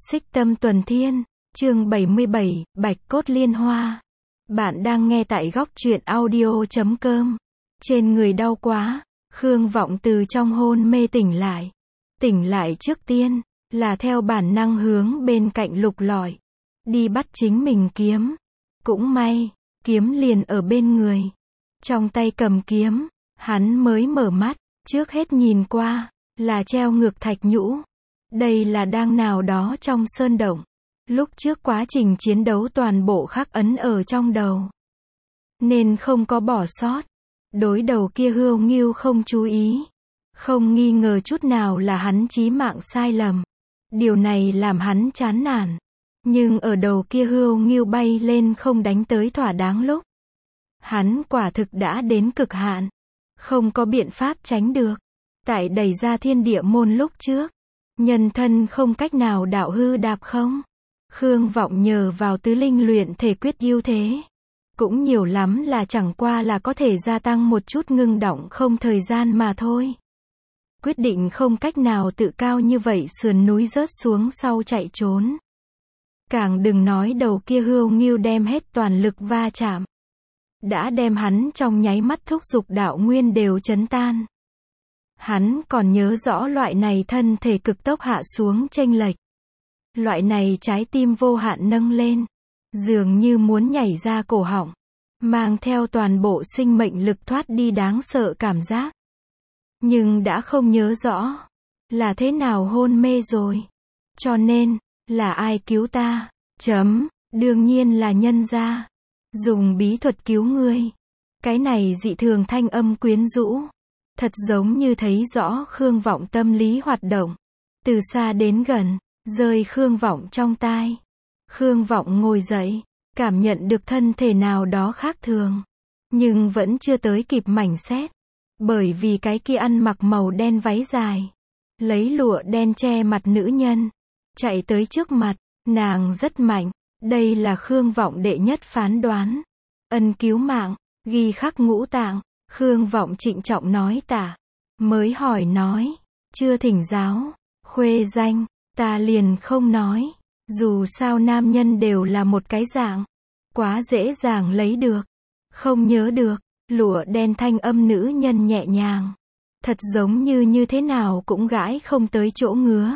Xích Tâm Tuần Thiên, chương 77, Bạch Cốt Liên Hoa. Bạn đang nghe tại góc truyện audio.com. Trên người đau quá, Khương Vọng từ trong hôn mê tỉnh lại. Tỉnh lại trước tiên, là theo bản năng hướng bên cạnh lục lọi. Đi bắt chính mình kiếm. Cũng may, kiếm liền ở bên người. Trong tay cầm kiếm, hắn mới mở mắt, trước hết nhìn qua, là treo ngược thạch nhũ. Đây là đang nào đó trong sơn động. Lúc trước quá trình chiến đấu toàn bộ khắc ấn ở trong đầu. Nên không có bỏ sót. Đối đầu kia Hưu Ngưu không chú ý. Không nghi ngờ chút nào là hắn chí mạng sai lầm. Điều này làm hắn chán nản. Nhưng ở đầu kia Hưu Ngưu bay lên không đánh tới thỏa đáng lúc. Hắn quả thực đã đến cực hạn. Không có biện pháp tránh được. Tại đẩy ra thiên địa môn lúc trước. Nhân thân không cách nào đạo hư đạp không. Khương Vọng nhờ vào tứ linh luyện thể quyết ưu thế. Cũng nhiều lắm là chẳng qua là có thể gia tăng một chút ngưng đọng không thời gian mà thôi. Quyết định không cách nào tự cao như vậy sườn núi rớt xuống sau chạy trốn. Càng đừng nói đầu kia Hưu Ngưu đem hết toàn lực va chạm. Đã đem hắn trong nháy mắt thúc dục đạo nguyên đều chấn tan. Hắn còn nhớ rõ loại này thân thể cực tốc hạ xuống chênh lệch. Loại này trái tim vô hạn nâng lên. Dường như muốn nhảy ra cổ họng. Mang theo toàn bộ sinh mệnh lực thoát đi đáng sợ cảm giác. Nhưng đã không nhớ rõ. Là thế nào hôn mê rồi. Cho nên, là ai cứu ta? Đương nhiên là nhân gia. Dùng bí thuật cứu ngươi. Cái này dị thường thanh âm quyến rũ. Thật giống như thấy rõ Khương Vọng tâm lý hoạt động. Từ xa đến gần, rơi Khương Vọng trong tai. Khương Vọng ngồi dậy, cảm nhận được thân thể nào đó khác thường. Nhưng vẫn chưa tới kịp mảnh xét. Bởi vì cái kia ăn mặc màu đen váy dài. Lấy lụa đen che mặt nữ nhân. Chạy tới trước mặt, nàng rất mạnh. Đây là Khương Vọng đệ nhất phán đoán. Ân cứu mạng, ghi khắc ngũ tạng. Khương Vọng trịnh trọng nói tả. Mới hỏi nói. Chưa thỉnh giáo. Khuê danh. Ta liền không nói. Dù sao nam nhân đều là một cái dạng. Quá dễ dàng lấy được. Không nhớ được. Lụa đen thanh âm nữ nhân nhẹ nhàng. Thật giống như thế nào cũng gãi không tới chỗ ngứa.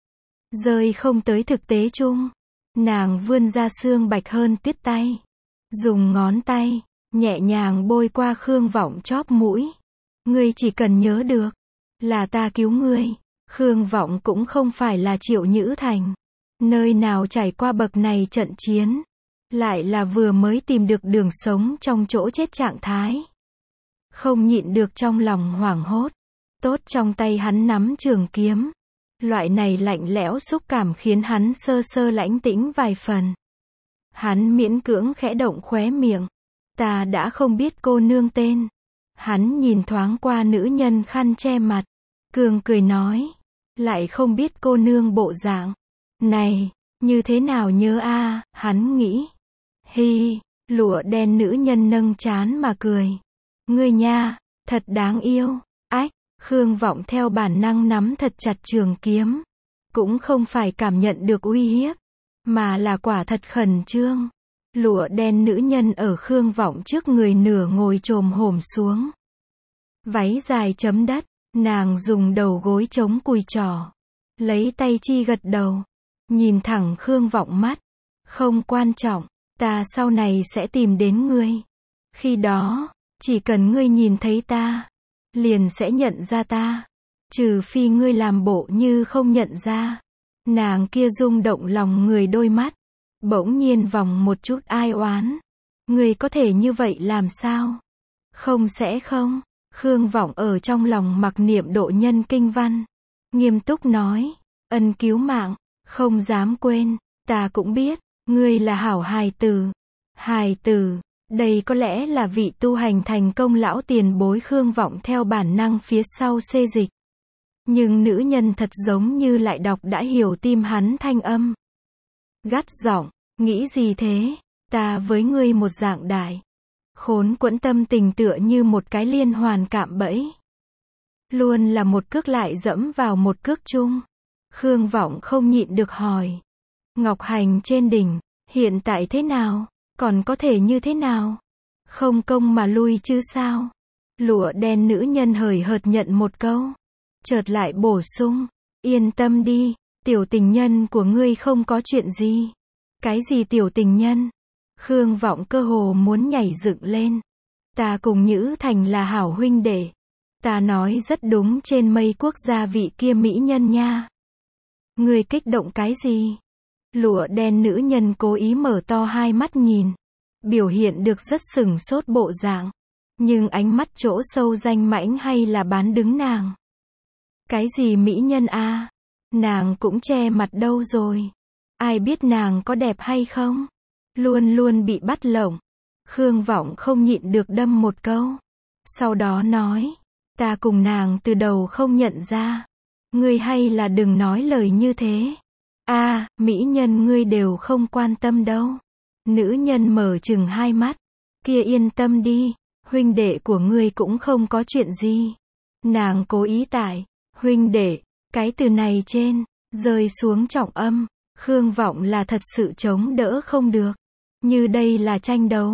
Rơi không tới thực tế chung. Nàng vươn ra xương bạch hơn tiết tay. Dùng ngón tay. Nhẹ nhàng bôi qua Khương Vọng chóp mũi. Ngươi chỉ cần nhớ được. Là ta cứu ngươi. Khương Vọng cũng không phải là Triệu Nhữ Thành. Nơi nào trải qua bậc này trận chiến. Lại là vừa mới tìm được đường sống trong chỗ chết trạng thái. Không nhịn được trong lòng hoảng hốt. Tốt trong tay hắn nắm trường kiếm. Loại này lạnh lẽo xúc cảm khiến hắn sơ sơ lãnh tĩnh vài phần. Hắn miễn cưỡng khẽ động khóe miệng. Ta đã không biết cô nương tên. Hắn nhìn thoáng qua nữ nhân khăn che mặt. Cường cười nói. Lại không biết cô nương bộ dạng. Này, như thế nào nhớ a? Hắn nghĩ. Hi, lụa đen nữ nhân nâng trán mà cười. Ngươi nha, thật đáng yêu. Ách, Khương Vọng theo bản năng nắm thật chặt trường kiếm. Cũng không phải cảm nhận được uy hiếp. Mà là quả thật khẩn trương. Lụa đen nữ nhân ở Khương Vọng trước người nửa ngồi chồm hổm xuống. Váy dài chấm đất, nàng dùng đầu gối chống cùi trỏ. Lấy tay chi gật đầu. Nhìn thẳng Khương Vọng mắt. Không quan trọng, ta sau này sẽ tìm đến ngươi. Khi đó, chỉ cần ngươi nhìn thấy ta, liền sẽ nhận ra ta. Trừ phi ngươi làm bộ như không nhận ra. Nàng kia rung động lòng người đôi mắt. Bỗng nhiên vòng một chút ai oán. Ngươi có thể như vậy làm sao? Không sẽ không. Khương Vọng ở trong lòng mặc niệm độ nhân kinh văn. Nghiêm túc nói. Ân cứu mạng. Không dám quên. Ta cũng biết. Ngươi là hảo hài tử. Hài tử. Đây có lẽ là vị tu hành thành công lão tiền bối Khương Vọng theo bản năng phía sau xê dịch. Nhưng nữ nhân thật giống như lại đọc đã hiểu tim hắn thanh âm. Gắt giọng, nghĩ gì thế? Ta với ngươi một dạng đại. Khốn quẫn tâm tình tựa như một cái liên hoàn cạm bẫy. Luôn là một cước lại dẫm vào một cước chung. Khương Vọng không nhịn được hỏi. Ngọc Hành trên đỉnh, hiện tại thế nào? Còn có thể như thế nào? Không công mà lui chứ sao? Lụa đen nữ nhân hời hợt nhận một câu. Chợt lại bổ sung. Yên tâm đi, tiểu tình nhân của ngươi không có chuyện gì. Cái gì tiểu tình nhân? Khương Vọng cơ hồ muốn nhảy dựng lên. Ta cùng Nhữ Thành là hảo huynh đệ. Ta nói rất đúng, trên mây quốc gia vị kia mỹ nhân nha. Ngươi kích động cái gì? Lụa đen nữ nhân cố ý mở to hai mắt nhìn. Biểu hiện được rất sừng sốt bộ dạng. Nhưng ánh mắt chỗ sâu danh mãnh hay là bán đứng nàng. Cái gì mỹ nhân a? Nàng cũng che mặt đâu rồi. Ai biết nàng có đẹp hay không? Luôn luôn bị bắt lộng. Khương Vọng không nhịn được đâm một câu. Sau đó nói. Ta cùng nàng từ đầu không nhận ra. Ngươi hay là đừng nói lời như thế. Mỹ nhân ngươi đều không quan tâm đâu. Nữ nhân mở chừng hai mắt. Kia yên tâm đi. Huynh đệ của ngươi cũng không có chuyện gì. Nàng cố ý tải. Huynh đệ. Cái từ này trên. Rơi xuống trọng âm. Khương Vọng là thật sự chống đỡ không được. Như đây là tranh đấu.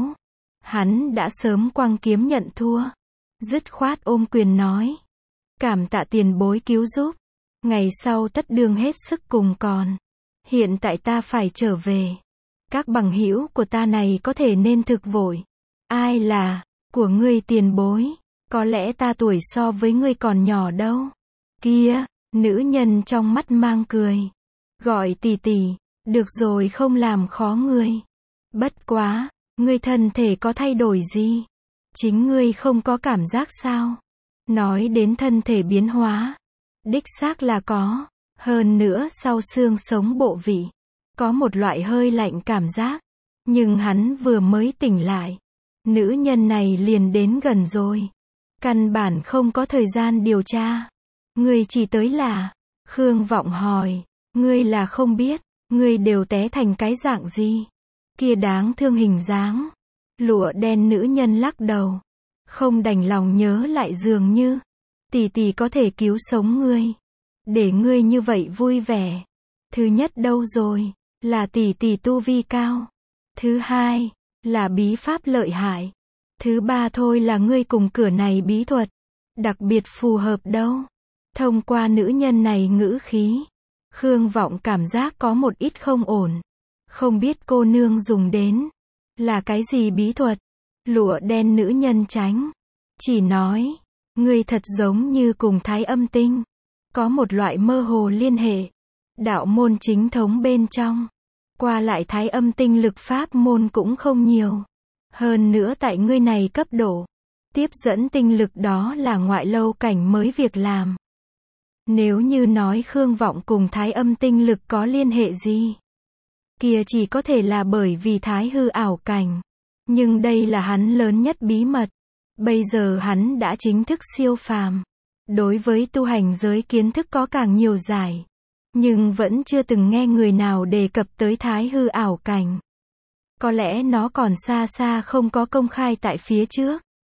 Hắn đã sớm quăng kiếm nhận thua. Dứt khoát ôm quyền nói. Cảm tạ tiền bối cứu giúp. Ngày sau tất đương hết sức cùng còn. Hiện tại ta phải trở về. Các bằng hữu của ta này có thể nên thực vội. Ai là, của ngươi tiền bối. Có lẽ ta tuổi so với ngươi còn nhỏ đâu. Kia, nữ nhân trong mắt mang cười. Gọi tỷ tỷ, được rồi không làm khó ngươi. Bất quá, ngươi thân thể có thay đổi gì? Chính ngươi không có cảm giác sao? Nói đến thân thể biến hóa. Đích xác là có. Hơn nữa sau xương sống bộ vị. Có một loại hơi lạnh cảm giác. Nhưng hắn vừa mới tỉnh lại. Nữ nhân này liền đến gần rồi. Căn bản không có thời gian điều tra. Ngươi chỉ tới là. Khương Vọng hỏi. Ngươi là không biết. Ngươi đều té thành cái dạng gì? Kia đáng thương hình dáng. Lụa đen nữ nhân lắc đầu. Không đành lòng nhớ lại dường như. Tỷ tỷ có thể cứu sống ngươi. Để ngươi như vậy vui vẻ. Thứ nhất đâu rồi. Là tỷ tỷ tu vi cao. Thứ hai. Là bí pháp lợi hại. Thứ ba thôi là ngươi cùng cửa này bí thuật. Đặc biệt phù hợp đâu. Thông qua nữ nhân này ngữ khí. Khương Vọng cảm giác có một ít không ổn. Không biết cô nương dùng đến. Là cái gì bí thuật? Lụa đen nữ nhân tránh. Chỉ nói. Ngươi thật giống như cùng Thái Âm Tinh. Có một loại mơ hồ liên hệ. Đạo môn chính thống bên trong. Qua lại Thái Âm Tinh lực pháp môn cũng không nhiều. Hơn nữa tại ngươi này cấp độ. Tiếp dẫn tinh lực đó là ngoại lâu cảnh mới việc làm. Nếu như nói Khương Vọng cùng Thái Âm Tinh lực có liên hệ gì? Kia chỉ có thể là bởi vì Thái hư ảo cảnh. Nhưng đây là hắn lớn nhất bí mật. Bây giờ hắn đã chính thức siêu phàm. Đối với tu hành giới kiến thức có càng nhiều giải. Nhưng vẫn chưa từng nghe người nào đề cập tới Thái hư ảo cảnh. Có lẽ nó còn xa xa không có công khai tại phía trước.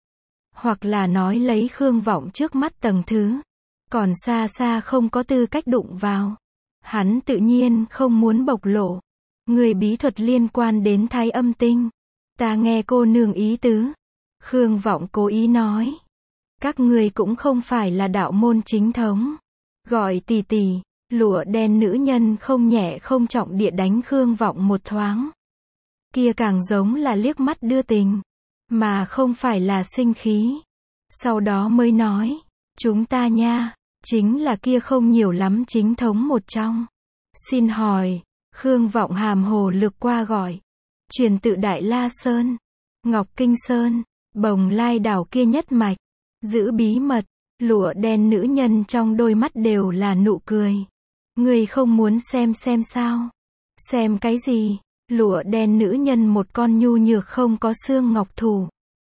Hoặc là nói lấy Khương Vọng trước mắt tầng thứ. Còn xa xa không có tư cách đụng vào. Hắn tự nhiên không muốn bộc lộ. Người bí thuật liên quan đến Thái Âm Tinh. Ta nghe cô nương ý tứ. Khương Vọng cố ý nói. Các ngươi cũng không phải là đạo môn chính thống. Gọi tỷ tỷ. Lụa đen nữ nhân không nhẹ không trọng địa đánh Khương Vọng một thoáng. Kia càng giống là liếc mắt đưa tình. Mà không phải là sinh khí. Sau đó mới nói. Chúng ta nha. Chính là kia không nhiều lắm chính thống một trong. Xin hỏi. Khương Vọng hàm hồ lược qua gọi. Truyền tự Đại La Sơn. Ngọc Kinh Sơn. Bồng Lai đảo kia nhất mạch. Giữ bí mật. Lụa đen nữ nhân trong đôi mắt đều là nụ cười. Ngươi không muốn xem sao? Xem cái gì? Lụa đen nữ nhân một con nhu nhược không có xương ngọc thủ.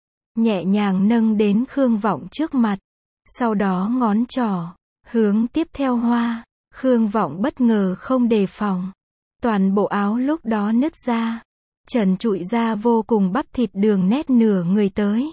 Nhẹ nhàng nâng đến Khương Vọng trước mặt. Sau đó ngón trỏ. Hướng tiếp theo hoa. Khương Vọng bất ngờ không đề phòng. Toàn bộ áo lúc đó nứt ra. Trần trụi ra vô cùng bắp thịt đường nét nửa người tới.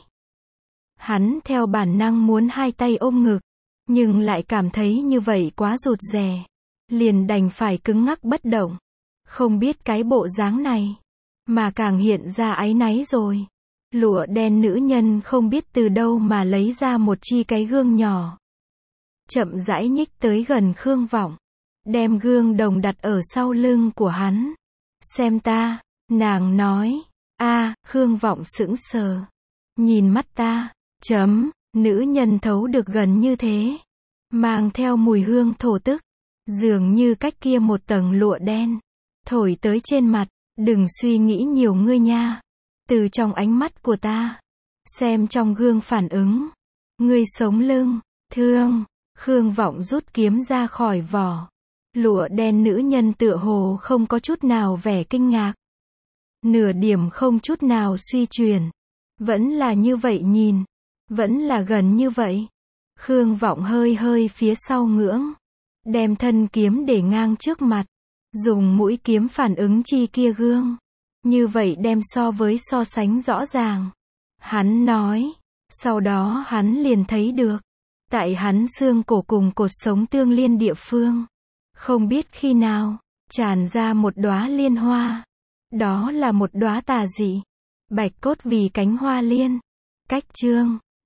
Hắn theo bản năng muốn hai tay ôm ngực. Nhưng lại cảm thấy như vậy quá rụt rè. Liền đành phải cứng ngắc bất động. Không biết cái bộ dáng này, mà càng hiện ra áy náy rồi. Lụa đen nữ nhân không biết từ đâu mà lấy ra một chi cái gương nhỏ. Chậm rãi nhích tới gần Khương Vọng. Đem gương đồng đặt ở sau lưng của hắn. Xem ta, nàng nói. Khương Vọng sững sờ. Nhìn mắt ta, nữ nhân thấu được gần như thế. Mang theo mùi hương thổ tức. Dường như cách kia một tầng lụa đen. Thổi tới trên mặt, đừng suy nghĩ nhiều ngươi nha. Từ trong ánh mắt của ta. Xem trong gương phản ứng. Ngươi sống lưng, thương. Khương Vọng rút kiếm ra khỏi vỏ. Lụa đen nữ nhân tựa hồ không có chút nào vẻ kinh ngạc. Nửa điểm không chút nào suy chuyển. Vẫn là như vậy nhìn. Vẫn là gần như vậy. Khương Vọng hơi phía sau ngưỡng. Đem thân kiếm để ngang trước mặt. Dùng mũi kiếm phản ứng chi kia gương. Như vậy đem so sánh rõ ràng. Hắn nói. Sau đó hắn liền thấy được. Tại hắn xương cổ cùng cột sống tương liên địa phương. Không biết khi nào, tràn ra một đóa liên hoa. Đó là một đóa tà dị. Bạch cốt vì cánh hoa liên. Cách chương